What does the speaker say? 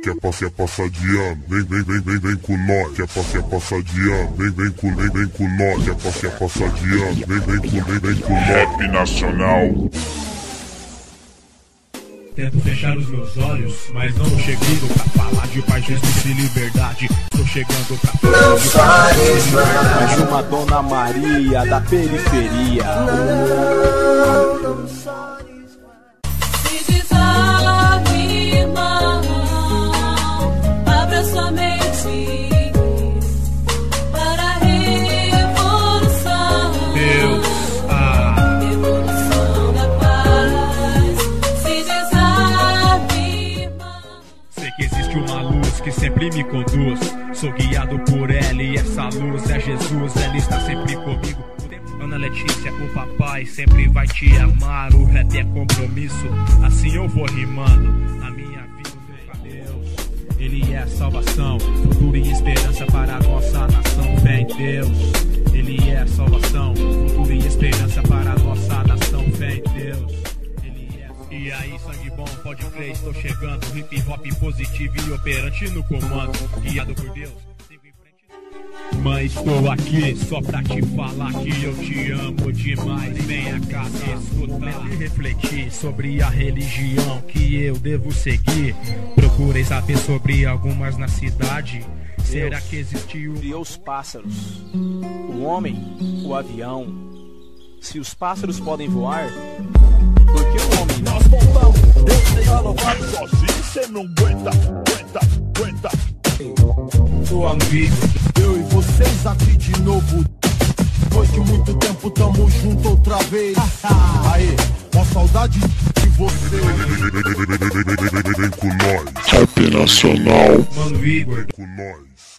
quer passar de ano, vem com nós. Quer passar de ano, vem com nós. Quer passar de ano, vem com nós. Rap nacional. Tento fechar os meus olhos, mas não tô chegando pra falar de paz, justiça e liberdade. Tô chegando pra falar de paz, justiça e liberdade. De uma Dona Maria da periferia. Se desarme, irmão, abra sua mente para a revolução. Deus, Revolução da paz. Se desarme, irmão. sei que existe uma luz que sempre me conduz. Sou guiado por ela e essa luz é Jesus. Ela está sempre comigo. Ana Letícia, o papai sempre vai te amar. O rap é compromisso, assim eu vou rimando. A minha vida é Deus, Ele é a salvação, futuro e esperança para a nossa nação. Fé em Deus, Ele é a salvação, futuro e esperança para a nossa nação. Fé em Deus, Ele é. E aí, sangue bom, pode crer, estou chegando. Hip hop positivo e operante no comando. Guiado por Deus. Mas estou aqui só pra te falar que eu te amo demais. Venha cá escutar e refletir sobre a religião que eu devo seguir. Procurei saber sobre algumas na cidade. Será que existiu? Criou os pássaros, o homem, o avião. Se os pássaros podem voar, por que o homem não? Nós voltamos, eu tenho alocado sozinho, cê não aguenta. O amigo. Eu e vocês aqui de novo. Depois de muito tempo tamo junto outra vez. Aê, uma saudade de você. Vem com nós. Rap nacional. Mano Igor. Vem com nós.